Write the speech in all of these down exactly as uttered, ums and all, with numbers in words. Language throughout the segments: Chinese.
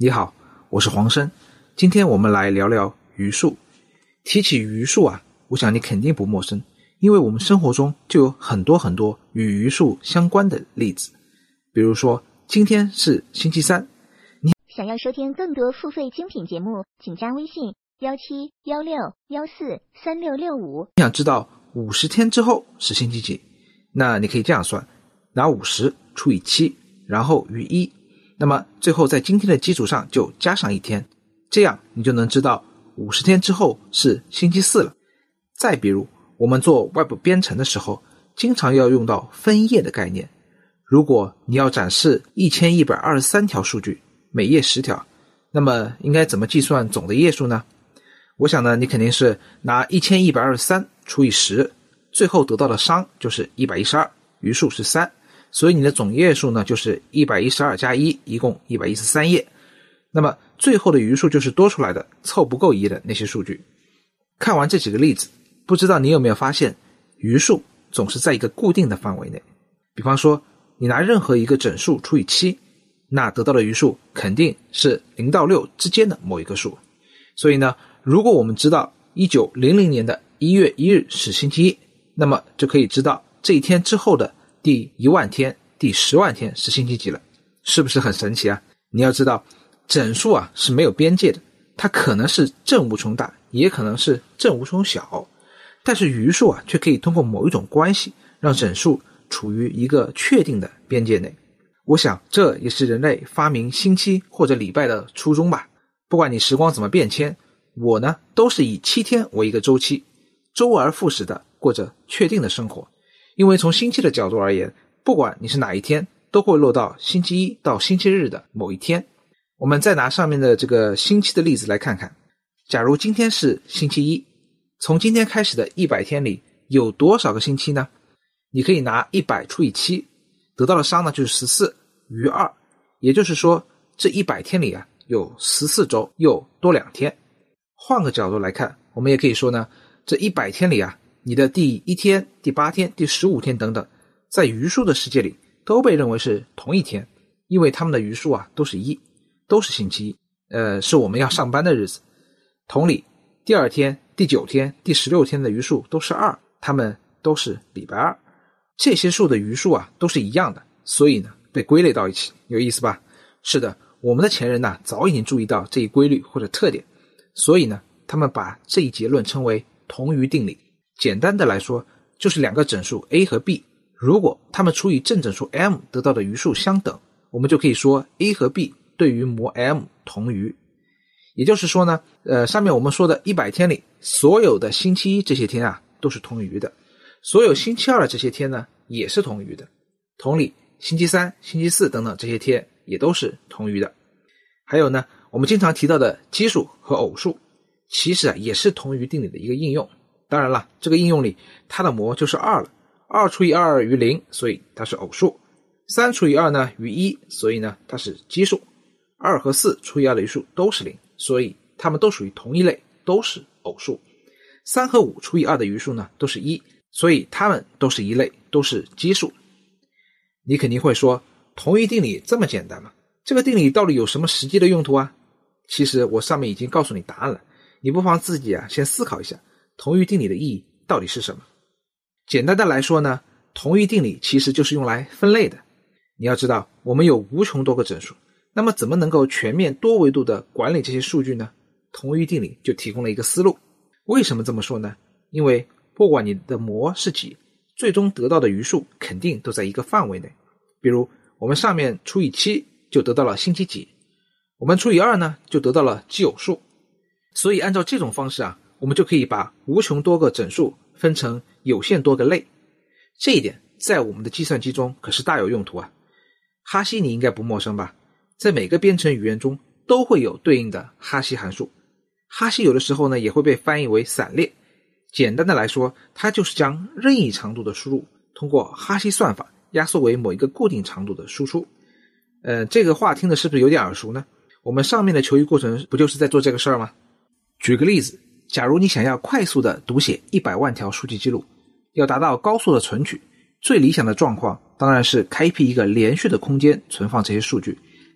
你好，我是黄生，今天我们来聊聊余数。提起余数啊，我想你肯定不陌生，因为我们生活中就有很多很多与余数相关的例子。比如说，今天是星期三，你想要收听更多付费精品节目，请加微信一七一六一四三六六五。 你想知道五十天之后是星期几？那你可以这样算，拿五十除以七，然后余一。那么最后在今天的基础上就加上一天，这样你就能知道五十天之后是星期四了。再比如我们做 Web 编程的时候，经常要用到分页的概念。如果你要展示一千一百二十三条数据，每页十条，那么应该怎么计算总的页数呢？我想呢，你肯定是拿一千一百二十三除以十，最后得到的商就是一百一十二，余数是三。所以你的总页数呢就是一百一十二加一，一共一百一十三页。那么最后的余数就是多出来的凑不够一页的那些数据。看完这几个例子，不知道你有没有发现余数总是在一个固定的范围内。比方说你拿任何一个整数除以七，那得到的余数肯定是零到六之间的某一个数。所以呢，如果我们知道一九零零年的一月一日是星期一，那么就可以知道这一天之后的第一万天、第十万天是星期几了，是不是很神奇啊？你要知道，整数啊是没有边界的，它可能是正无穷大，也可能是正无穷小，但是余数啊却可以通过某一种关系，让整数处于一个确定的边界内。我想这也是人类发明星期或者礼拜的初衷吧。不管你时光怎么变迁，我呢都是以七天为一个周期，周而复始的过着确定的生活。因为从星期的角度而言，不管你是哪一天，都会落到星期一到星期日的某一天。我们再拿上面的这个星期的例子来看看。假如今天是星期一，从今天开始的一百天里有多少个星期呢？你可以拿一百除以七，得到的商呢就是十四，余二。也就是说，这一百天里啊有十四周又多两天。换个角度来看，我们也可以说呢，这一百天里啊，你的第一天、第八天、第十五天等等，在余数的世界里都被认为是同一天，因为他们的余数啊都是一，都是星期一，呃，是我们要上班的日子。同理，第二天、第九天、第十六天的余数都是二，他们都是礼拜二。这些数的余数啊都是一样的，所以呢被归类到一起，有意思吧？是的，我们的前人呢早已经注意到这一规律或者特点，所以呢他们把这一结论称为同余定理。简单的来说，就是两个整数 a 和 b， 如果它们除以正整数 m 得到的余数相等，我们就可以说 a 和 b 对于模 m 同余。也就是说呢，呃，上面我们说的一百天里，所有的星期一这些天啊都是同余的，所有星期二的这些天呢也是同余的。同理，星期三、星期四等等这些天也都是同余的。还有呢，我们经常提到的奇数和偶数，其实啊也是同余定理的一个应用。当然了，这个应用里它的模就是二了，二除以二余零，所以它是偶数。三除以二呢余一，所以呢它是奇数。二和四除以二的余数都是零，所以它们都属于同一类，都是偶数。三和五除以二的余数呢都是一，所以它们都是一类，都是奇数。你肯定会说，同余定理这么简单吗？这个定理到底有什么实际的用途啊？其实我上面已经告诉你答案了，你不妨自己啊先思考一下，同余定理的意义到底是什么？简单的来说呢，同余定理其实就是用来分类的。你要知道，我们有无穷多个整数，那么怎么能够全面多维度的管理这些数据呢？同余定理就提供了一个思路。为什么这么说呢？因为不管你的模是几，最终得到的余数肯定都在一个范围内。比如我们上面除以七就得到了星期几，我们除以二呢就得到了奇偶数。所以按照这种方式啊，我们就可以把无穷多个整数分成有限多个类。这一点在我们的计算机中可是大有用途啊。哈希你应该不陌生吧？在每个编程语言中都会有对应的哈希函数。哈希有的时候呢也会被翻译为散列。简单的来说，它就是将任意长度的输入通过哈希算法压缩为某一个固定长度的输出。呃，这个话听的是不是有点耳熟呢？我们上面的求余过程不就是在做这个事儿吗？举个例子，假如你想要快速的读写一百万条数据记录，要达到高速的存取，最理想的状况当然是开辟一个连续的空间存放这些数据，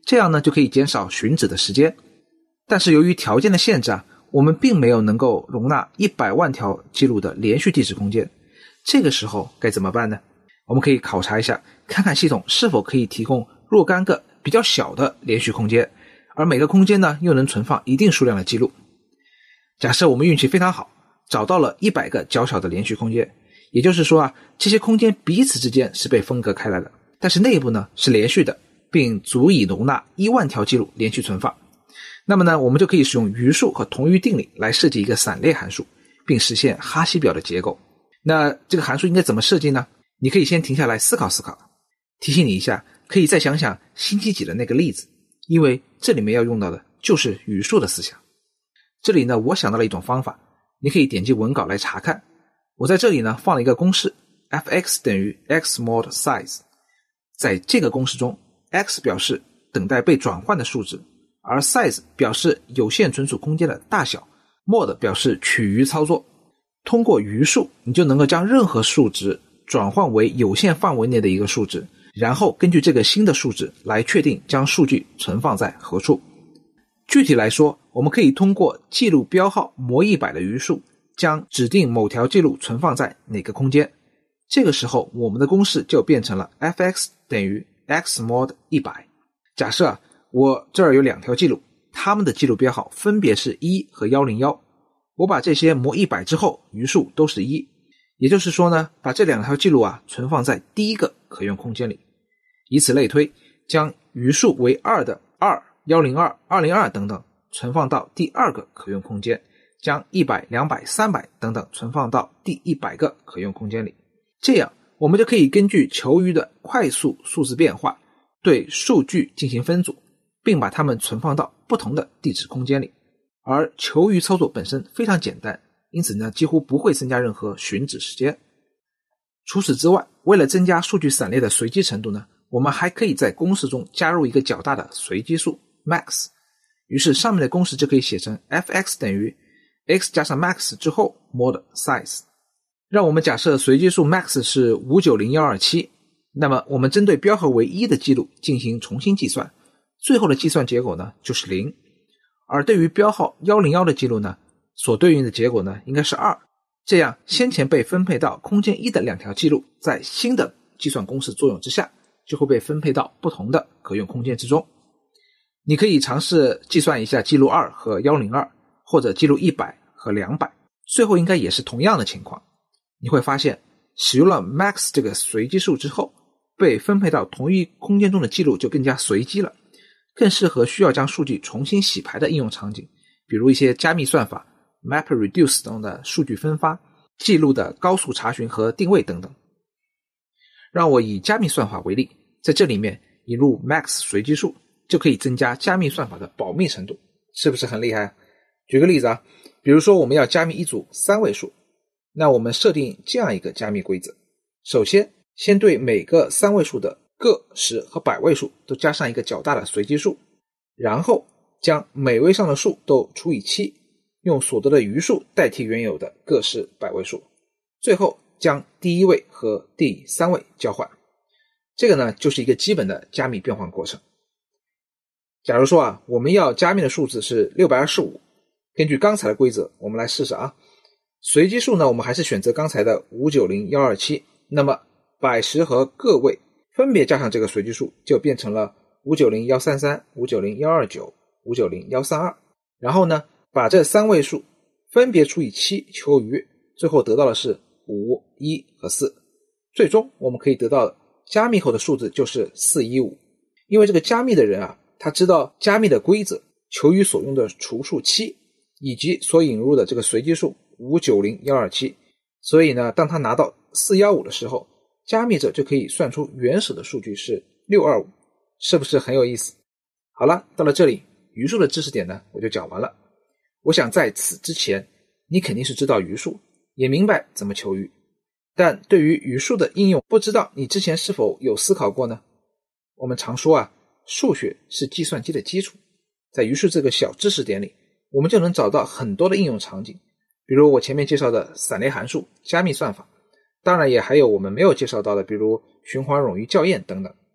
这样呢就可以减少寻址的时间。但是由于条件的限制啊，我们并没有能够容纳一百万条记录的连续地址空间。这个时候该怎么办呢？我们可以考察一下，看看系统是否可以提供若干个比较小的连续空间，而每个空间呢又能存放一定数量的记录。假设我们运气非常好，找到了一百个较小的连续空间，也就是说啊，这些空间彼此之间是被分隔开来的，但是内部呢是连续的，并足以容纳一万条记录连续存放。那么呢，我们就可以使用余数和同余定理来设计一个散列函数，并实现哈希表的结构。那这个函数应该怎么设计呢？你可以先停下来思考思考。提醒你一下，可以再想想星期几的那个例子，因为这里面要用到的就是余数的思想。这里呢，我想到了一种方法，你可以点击文稿来查看。我在这里呢放了一个公式 f(x) 等于 x mod size。 在这个公式中， x 表示等待被转换的数值，而 size 表示有限存储空间的大小， mod 表示取余操作。通过余数，你就能够将任何数值转换为有限范围内的一个数值，然后根据这个新的数值来确定将数据存放在何处。具体来说，我们可以通过记录标号模一百的余数，将指定某条记录存放在哪个空间。这个时候我们的公式就变成了 f(x) 等于 x mod 一百。假设啊，我这儿有两条记录，它们的记录编号分别是一和一零一。我把这些模一百之后，余数都是一，也就是说呢，把这两条记录啊存放在第一个可用空间里。以此类推，将余数为二的二、一零二、二零二等等存放到第二个可用空间，将一百、两百、三百等等存放到第一百个可用空间里。这样我们就可以根据求余的快速数字变化，对数据进行分组，并把它们存放到不同的地址空间里。而求余操作本身非常简单，因此呢几乎不会增加任何寻址时间。除此之外，为了增加数据散列的随机程度呢，我们还可以在公式中加入一个较大的随机数 max。 于是上面的公式就可以写成 f(x) 等于 x 加上 max 之后 mod size。 让我们假设随机数 max 是五九零一二七，那么我们针对标号为一的记录进行重新计算，最后的计算结果呢就是零。而对于标号一零一的记录呢，所对应的结果呢应该是二。这样先前被分配到空间一的两条记录，在新的计算公式作用之下，就会被分配到不同的可用空间之中。你可以尝试计算一下记录二和一零二，或者记录一百和两百，最后应该也是同样的情况。你会发现使用了 max 这个随机数之后，被分配到同一空间中的记录就更加随机了，更适合需要将数据重新洗牌的应用场景，比如一些加密算法 MapReduce 等的数据分发、记录的高速查询和定位等等。让我以加密算法为例，在这里面引入 max 随机数，就可以增加加密算法的保密程度，是不是很厉害？举个例子啊，比如说我们要加密一组三位数，那我们设定这样一个加密规则：首先，先对每个三位数的个、十和百位数都加上一个较大的随机数，然后将每位上的数都除以七，用所得的余数代替原有的个、十、百位数，最后将第一位和第三位交换。这个呢，就是一个基本的加密变换过程。假如说啊，我们要加密的数字是六百二十五，根据刚才的规则，我们来试试啊。随机数呢，我们还是选择刚才的五九零一二七，那么百、十和个位分别加上这个随机数，就变成了五九零一三三、五九零一二九、五九零一三二。然后呢，把这三位数分别除以七求余，最后得到的是五、一和四。最终我们可以得到加密后的数字就是四一五。因为这个加密的人啊，他知道加密的规则、求余所用的除数七，以及所引入的这个随机数五九零一二七，所以呢，当他拿到四一五的时候，加密者就可以算出原始的数据是六二五，是不是很有意思？好了，到了这里，余数的知识点呢，我就讲完了。我想在此之前，你肯定是知道余数，也明白怎么求余，但对于余数的应用，不知道你之前是否有思考过呢？我们常说啊，数学是计算机的基础，在余数这个小知识点里，我们就能找到很多的应用场景，比如我前面介绍的散列函数、加密算法，当然也还有我们没有介绍到的，比如循环冗余校验等等。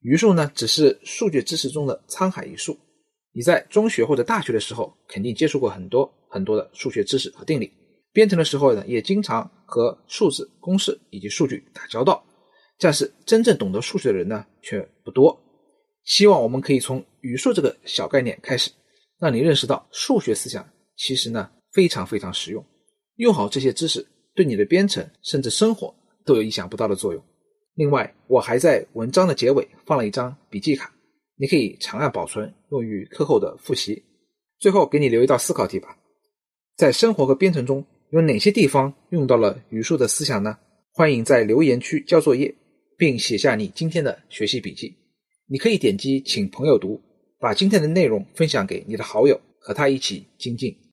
余数呢，只是数学知识中的沧海一粟。你在中学或者大学的时候，肯定接触过很多很多的数学知识和定理，编程的时候呢，也经常和数字、公式以及数据打交道。但是真正懂得数学的人呢，却不多。希望我们可以从余数这个小概念开始，让你认识到数学思想其实呢非常非常实用，用好这些知识对你的编程甚至生活都有意想不到的作用。另外，我还在文章的结尾放了一张笔记卡，你可以长按保存，用于课后的复习。最后给你留一道思考题吧，在生活和编程中有哪些地方用到了余数的思想呢？欢迎在留言区交作业，并写下你今天的学习笔记。你可以点击请朋友读，把今天的内容分享给你的好友，和他一起精进。